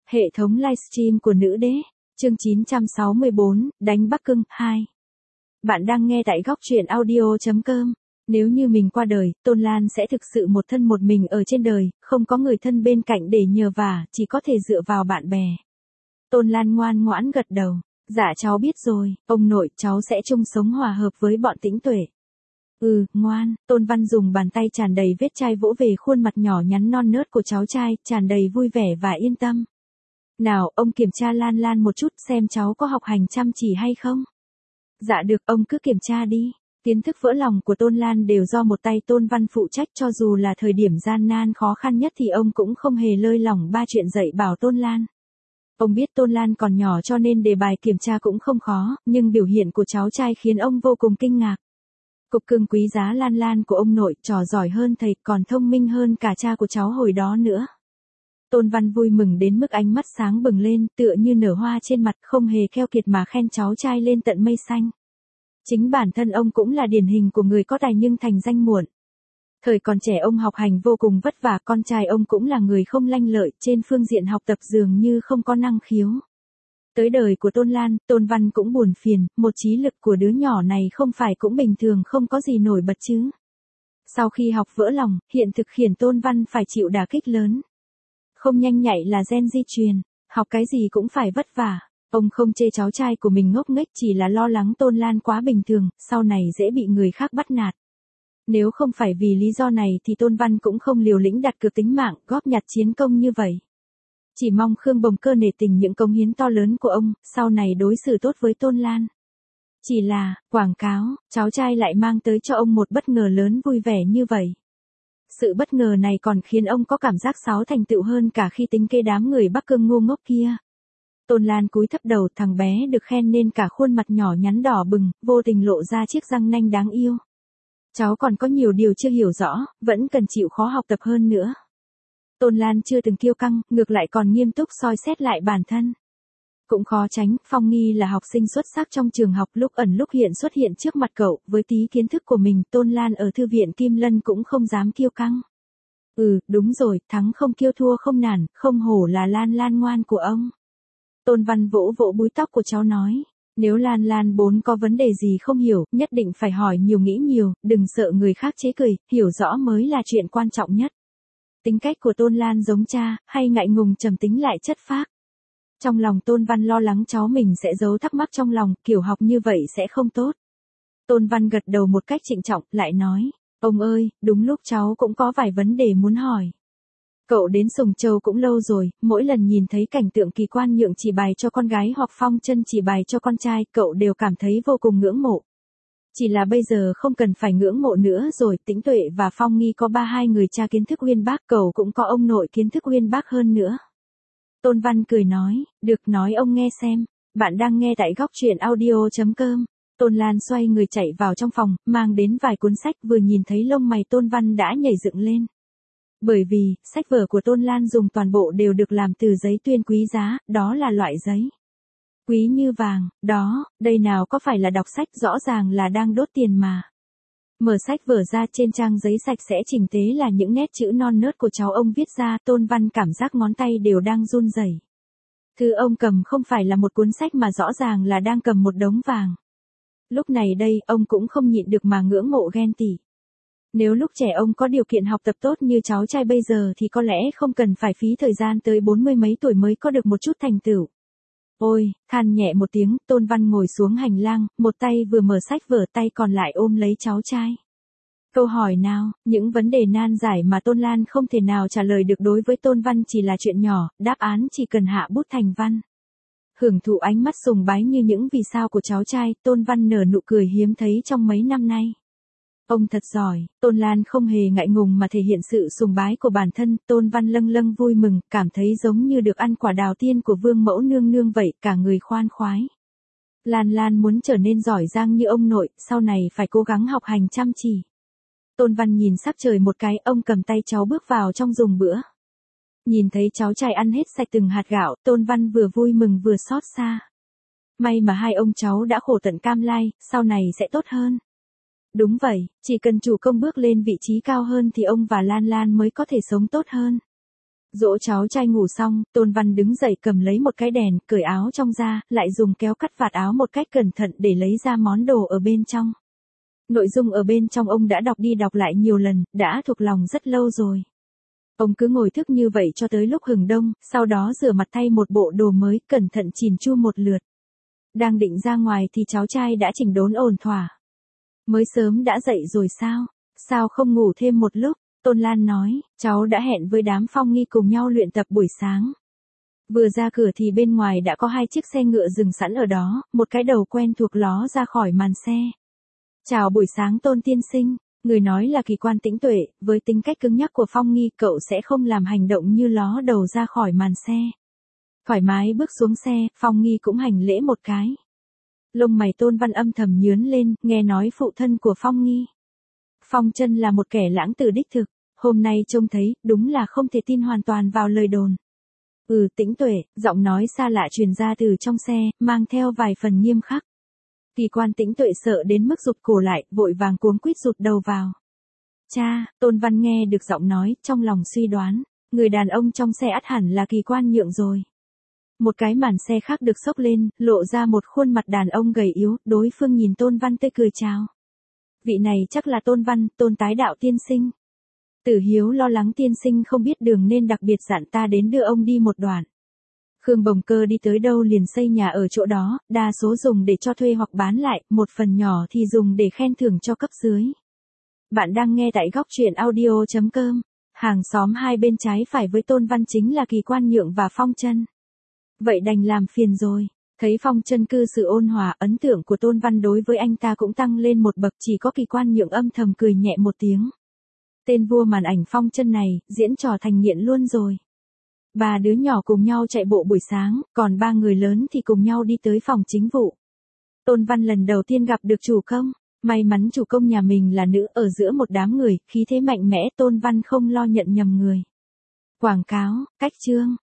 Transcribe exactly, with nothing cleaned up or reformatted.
Hệ thống livestream của nữ đế, chương chín trăm sáu mươi bốn, đánh Bắc Cưng, hai. Bạn đang nghe tại góc truyện audio chấm com. Nếu như mình qua đời, Tôn Lan sẽ thực sự một thân một mình ở trên đời, không có người thân bên cạnh để nhờ vả, chỉ có thể dựa vào bạn bè. Tôn Lan ngoan ngoãn gật đầu. Dạ cháu biết rồi, ông nội, cháu sẽ chung sống hòa hợp với bọn Tĩnh Tuệ. Ừ, ngoan. Tôn Văn dùng bàn tay tràn đầy vết chai vỗ về khuôn mặt nhỏ nhắn non nớt của cháu trai, tràn đầy vui vẻ và yên tâm. Nào, ông kiểm tra Lan Lan một chút xem cháu có học hành chăm chỉ hay không. Dạ được, ông cứ kiểm tra đi. Kiến thức vỡ lòng của Tôn Lan đều do một tay Tôn Văn phụ trách, cho dù là thời điểm gian nan khó khăn nhất thì ông cũng không hề lơi lỏng ba chuyện dạy bảo Tôn Lan. Ông biết Tôn Lan còn nhỏ cho nên đề bài kiểm tra cũng không khó, nhưng biểu hiện của cháu trai khiến ông vô cùng kinh ngạc. Cục cưng quý giá Lan Lan của ông nội, trò giỏi hơn thầy, còn thông minh hơn cả cha của cháu hồi đó nữa. Tôn Văn vui mừng đến mức ánh mắt sáng bừng lên, tựa như nở hoa trên mặt, không hề keo kiệt mà khen cháu trai lên tận mây xanh. Chính bản thân ông cũng là điển hình của người có tài nhưng thành danh muộn. Thời còn trẻ ông học hành vô cùng vất vả, con trai ông cũng là người không lanh lợi, trên phương diện học tập dường như không có năng khiếu. Tới đời của Tôn Lan, Tôn Văn cũng buồn phiền, một trí lực của đứa nhỏ này không phải cũng bình thường không có gì nổi bật chứ. Sau khi học vỡ lòng, hiện thực khiến Tôn Văn phải chịu đả kích lớn. Không nhanh nhạy là gen di truyền, học cái gì cũng phải vất vả. Ông không chê cháu trai của mình ngốc nghếch, chỉ là lo lắng Tôn Lan quá bình thường, sau này dễ bị người khác bắt nạt. Nếu không phải vì lý do này thì Tôn Văn cũng không liều lĩnh đặt cược tính mạng, góp nhặt chiến công như vậy. Chỉ mong Khương Bồng Cơ nể tình những cống hiến to lớn của ông, sau này đối xử tốt với Tôn Lan. Chỉ là, quảng cáo, cháu trai lại mang tới cho ông một bất ngờ lớn vui vẻ như vậy. Sự bất ngờ này còn khiến ông có cảm giác sáu thành tựu hơn cả khi tính kế đám người Bắc Cương ngu ngốc kia. Tôn Lan cúi thấp đầu, thằng bé được khen nên cả khuôn mặt nhỏ nhắn đỏ bừng, vô tình lộ ra chiếc răng nanh đáng yêu. Cháu còn có nhiều điều chưa hiểu rõ, vẫn cần chịu khó học tập hơn nữa. Tôn Lan chưa từng kiêu căng, ngược lại còn nghiêm túc soi xét lại bản thân. Cũng khó tránh, Phong Nghi là học sinh xuất sắc trong trường học, lúc ẩn lúc hiện xuất hiện trước mặt cậu, với tí kiến thức của mình, Tôn Lan ở thư viện Kim Lân cũng không dám kiêu căng. Ừ, đúng rồi, thắng không kiêu thua không nản, không hổ là Lan Lan ngoan của ông. Tôn Văn vỗ vỗ búi tóc của cháu nói, nếu Lan Lan bốn có vấn đề gì không hiểu, nhất định phải hỏi nhiều nghĩ nhiều, đừng sợ người khác chế cười, hiểu rõ mới là chuyện quan trọng nhất. Tính cách của Tôn Lan giống cha, hay ngại ngùng trầm tính lại chất phác. Trong lòng Tôn Văn lo lắng cháu mình sẽ giấu thắc mắc trong lòng, kiểu học như vậy sẽ không tốt. Tôn Văn gật đầu một cách trịnh trọng, lại nói, ông ơi, đúng lúc cháu cũng có vài vấn đề muốn hỏi. Cậu đến Sùng Châu cũng lâu rồi, mỗi lần nhìn thấy cảnh tượng kỳ quan nhượng chỉ bài cho con gái hoặc phong chân chỉ bài cho con trai, cậu đều cảm thấy vô cùng ngưỡng mộ. Chỉ là bây giờ không cần phải ngưỡng mộ nữa rồi, Tĩnh Tuệ và Phong Nghi có ba hai người cha kiến thức uyên bác, cậu cũng có ông nội kiến thức uyên bác hơn nữa. Tôn Văn cười nói, được, nói ông nghe xem. Bạn đang nghe tại góc truyện audio chấm com. Tôn Lan xoay người chạy vào trong phòng, mang đến vài cuốn sách, vừa nhìn thấy lông mày Tôn Văn đã nhảy dựng lên. Bởi vì, sách vở của Tôn Lan dùng toàn bộ đều được làm từ giấy tuyên quý giá, đó là loại giấy quý như vàng, đó, đây nào có phải là đọc sách, rõ ràng là đang đốt tiền mà. Mở sách vở ra, trên trang giấy sạch sẽ chỉnh tế là những nét chữ non nớt của cháu ông viết ra, Tôn Văn cảm giác ngón tay đều đang run rẩy. Thứ ông cầm không phải là một cuốn sách mà rõ ràng là đang cầm một đống vàng. Lúc này đây, ông cũng không nhịn được mà ngưỡng mộ ghen tị. Nếu lúc trẻ ông có điều kiện học tập tốt như cháu trai bây giờ thì có lẽ không cần phải phí thời gian tới bốn mươi mấy tuổi mới có được một chút thành tựu. Ôi, than nhẹ một tiếng, Tôn Văn ngồi xuống hành lang, một tay vừa mở sách vở, tay còn lại ôm lấy cháu trai. Câu hỏi nào, những vấn đề nan giải mà Tôn Lan không thể nào trả lời được đối với Tôn Văn chỉ là chuyện nhỏ, đáp án chỉ cần hạ bút thành văn. Hưởng thụ ánh mắt sùng bái như những vì sao của cháu trai, Tôn Văn nở nụ cười hiếm thấy trong mấy năm nay. Ông thật giỏi, Tôn Lan không hề ngại ngùng mà thể hiện sự sùng bái của bản thân, Tôn Văn lâng lâng vui mừng, cảm thấy giống như được ăn quả đào tiên của vương mẫu nương nương vậy, cả người khoan khoái. Lan Lan muốn trở nên giỏi giang như ông nội, sau này phải cố gắng học hành chăm chỉ. Tôn Văn nhìn sắc trời một cái, ông cầm tay cháu bước vào trong dùng bữa. Nhìn thấy cháu trai ăn hết sạch từng hạt gạo, Tôn Văn vừa vui mừng vừa xót xa. May mà hai ông cháu đã khổ tận cam lai, sau này sẽ tốt hơn. Đúng vậy, chỉ cần chủ công bước lên vị trí cao hơn thì ông và Lan Lan mới có thể sống tốt hơn. Dỗ cháu trai ngủ xong, Tôn Văn đứng dậy cầm lấy một cái đèn, cởi áo trong ra, lại dùng kéo cắt vạt áo một cách cẩn thận để lấy ra món đồ ở bên trong. Nội dung ở bên trong ông đã đọc đi đọc lại nhiều lần, đã thuộc lòng rất lâu rồi. Ông cứ ngồi thức như vậy cho tới lúc hừng đông, sau đó rửa mặt thay một bộ đồ mới, cẩn thận chỉn chu một lượt. Đang định ra ngoài thì cháu trai đã chỉnh đốn ổn thỏa. Mới sớm đã dậy rồi sao? Sao không ngủ thêm một lúc? Tôn Lan nói, cháu đã hẹn với đám Phong Nghi cùng nhau luyện tập buổi sáng. Vừa ra cửa thì bên ngoài đã có hai chiếc xe ngựa dừng sẵn ở đó, một cái đầu quen thuộc ló ra khỏi màn xe. Chào buổi sáng Tôn tiên sinh, người nói là Kỳ Quan Tĩnh Tuệ, với tính cách cứng nhắc của Phong Nghi cậu sẽ không làm hành động như ló đầu ra khỏi màn xe. Thoải mái bước xuống xe, Phong Nghi cũng hành lễ một cái. Lông mày Tôn Văn âm thầm nhướng lên, nghe nói phụ thân của Phong Nghi. Phong Chân là một kẻ lãng tử đích thực, hôm nay trông thấy, đúng là không thể tin hoàn toàn vào lời đồn. Ừ, Tĩnh Tuệ, giọng nói xa lạ truyền ra từ trong xe, mang theo vài phần nghiêm khắc. Kỳ Quan Tĩnh Tuệ sợ đến mức rụt cổ lại, vội vàng cuống quýt rụt đầu vào. Cha, Tôn Văn nghe được giọng nói, trong lòng suy đoán, người đàn ông trong xe ắt hẳn là Kỳ Quan Nhượng rồi. Một cái màn xe khác được xốc lên, lộ ra một khuôn mặt đàn ông gầy yếu, đối phương nhìn Tôn Văn tươi cười chào. Vị này chắc là Tôn Văn, Tôn Tái Đạo tiên sinh. Tử Hiếu lo lắng tiên sinh không biết đường nên đặc biệt dặn ta đến đưa ông đi một đoạn. Khương Bồng Cơ đi tới đâu liền xây nhà ở chỗ đó, đa số dùng để cho thuê hoặc bán lại, một phần nhỏ thì dùng để khen thưởng cho cấp dưới. Bạn đang nghe tại góc truyện audio chấm com. Hàng xóm hai bên trái phải với Tôn Văn chính là Kỳ Quan Nhượng và Phong Chân. Vậy đành làm phiền rồi. Thấy Phong Chân cư xử ôn hòa, ấn tượng của Tôn Văn đối với anh ta cũng tăng lên một bậc, chỉ có Kỳ Quan Nhượng âm thầm cười nhẹ một tiếng. Tên vua màn ảnh Phong Chân này, diễn trò thành nghiện luôn rồi. Ba đứa nhỏ cùng nhau chạy bộ buổi sáng, còn ba người lớn thì cùng nhau đi tới phòng chính vụ. Tôn Văn lần đầu tiên gặp được chủ công, may mắn chủ công nhà mình là nữ, ở giữa một đám người, khí thế mạnh mẽ, Tôn Văn không lo nhận nhầm người. Quảng cáo, cách chương,